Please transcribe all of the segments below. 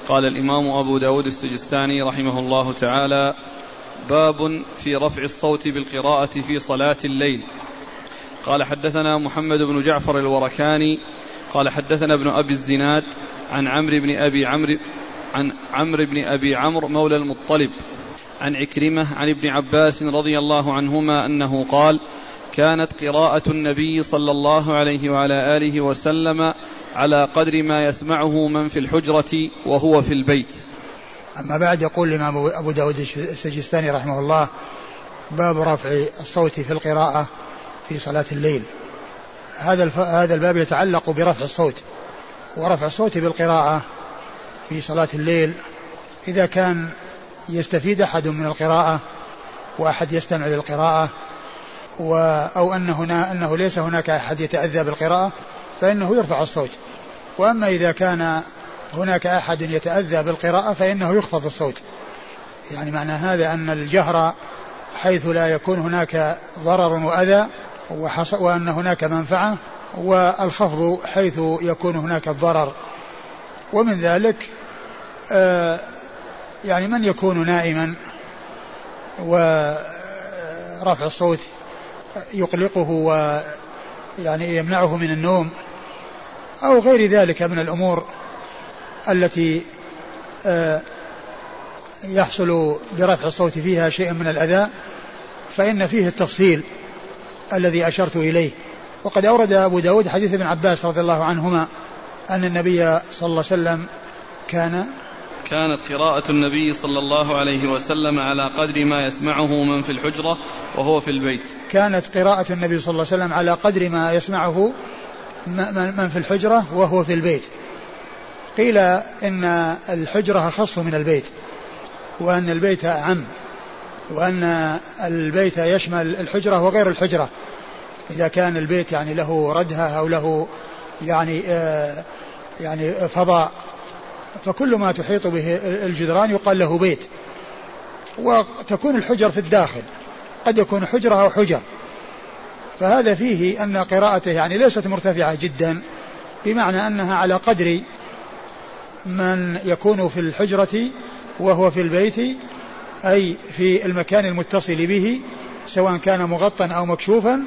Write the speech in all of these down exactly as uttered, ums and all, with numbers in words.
قال الإمام أبو داود السجستاني رحمه الله تعالى: باب في رفع الصوت بالقراءة في صلاة الليل. قال حدثنا محمد بن جعفر الوركاني قال حدثنا ابن أبي الزناد عن عمرو بن أبي عمرو عن عمرو بن أبي عمرو مولى المطلب عن عكرمة عن ابن عباس رضي الله عنهما أنه قال: كانت قراءة النبي صلى الله عليه وعلى آله وسلم على قدر ما يسمعه من في الحجرة وهو في البيت. أما بعد، يقول الإمام أبو داود السجستاني رحمه الله: باب رفع الصوت في القراءة في صلاة الليل. هذا هذا الباب يتعلق برفع الصوت، ورفع الصوت بالقراءة في صلاة الليل إذا كان يستفيد أحد من القراءة وأحد يستمع للقراءة، أو أن هنا أنه ليس هناك أحد يتأذى بالقراءة فإنه يرفع الصوت. وأما إذا كان هناك أحد يتأذى بالقراءة فإنه يخفض الصوت. يعني معنى هذا أن الجهر حيث لا يكون هناك ضرر وأذى وأن هناك منفعة، والخفض حيث يكون هناك الضرر. ومن ذلك آه يعني من يكون نائما ورفع الصوت يقلقه ويعني يمنعه من النوم، أو غير ذلك من الأمور التي آه يحصل برفع الصوت فيها شيء من الأذى، فإن فيه التفصيل الذي أشرت إليه. وقد أورد أبو داود حديث ابن عباس رضي الله عنهما أن النبي صلى الله عليه وسلم كان كانت قراءة النبي صلى الله عليه وسلم على قدر ما يسمعه من في الحجرة وهو في البيت. كانت قراءة النبي صلى الله عليه وسلم على قدر ما يسمعه من في الحجرة وهو في البيت. قيل إن الحجرة أخص من البيت، وأن البيت أعم، وأن البيت يشمل الحجرة وغير الحجرة. إذا كان البيت يعني له ردها أو له يعني آه يعني فضاء، فكل ما تحيط به الجدران يقال له بيت. وتكون الحجر في الداخل، قد يكون حجرة أو حجر. فهذا فيه أن قراءته يعني ليست مرتفعة جدا، بمعنى أنها على قدر من يكون في الحجرة وهو في البيت، أي في المكان المتصل به سواء كان مغطى أو مكشوفا،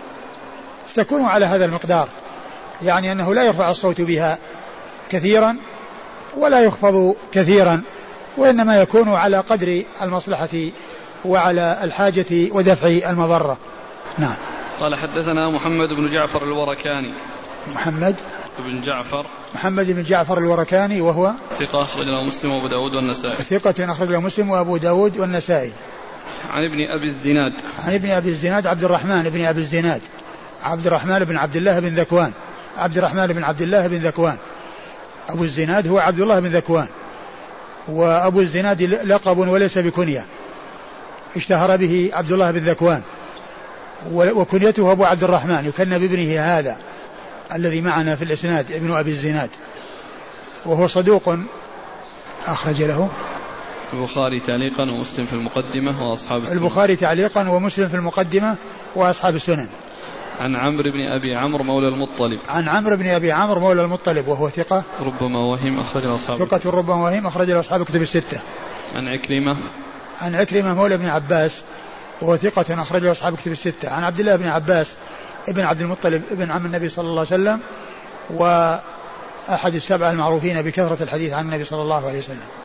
تكون على هذا المقدار. يعني أنه لا يرفع الصوت بها كثيرا ولا يخفض كثيرا، وإنما يكون على قدر المصلحة وعلى الحاجة ودفع المضرة. نعم. قال حدثنا محمد بن جعفر الوركاني. محمد بن جعفر محمد بن جعفر الوركاني وهو ثقة أخرج له مسلم وأبو داود والنسائي. ثقة أخرج له مسلم وأبو داود والنسائي. عن ابن أبي الزناد. عن ابن أبي الزناد عبد الرحمن بن أبي الزناد عبد الرحمن بن عبد الله بن ذكوان عبد الرحمن بن عبد الله بن ذكوان. أبو الزناد هو عبد الله بن ذكوان، وأبو الزناد لقب وليس بكنية، اشتهر به عبد الله بن ذكوان، وكنيته أبو عبد الرحمن، يكنى بابنه هذا الذي معنا في الإسناد ابن أبي الزناد، وهو صدوق أخرج له البخاري تعليقا ومسلم في المقدمة وأصحاب السنن. البخاري تعليقا ومسلم في المقدمة وأصحاب السنن. عن عمرو بن أبي عمرو مولى المطلب. عن عمرو بن أبي عمرو مولى المطلب وهو ثقة ربما وهم أخرج له أصحاب ثقة ربما وهم أخرج له أصحاب كتب الستة. عن عكرمة عن عكرمة مولى ابن عباس وهو ثقة أخرج له أصحاب كتب الستة. عن عبد الله بن عباس ابن عبد المطلب ابن عم النبي صلى الله عليه وسلم، وأحد السبعة المعروفين بكثرة الحديث عن النبي صلى الله عليه وسلم.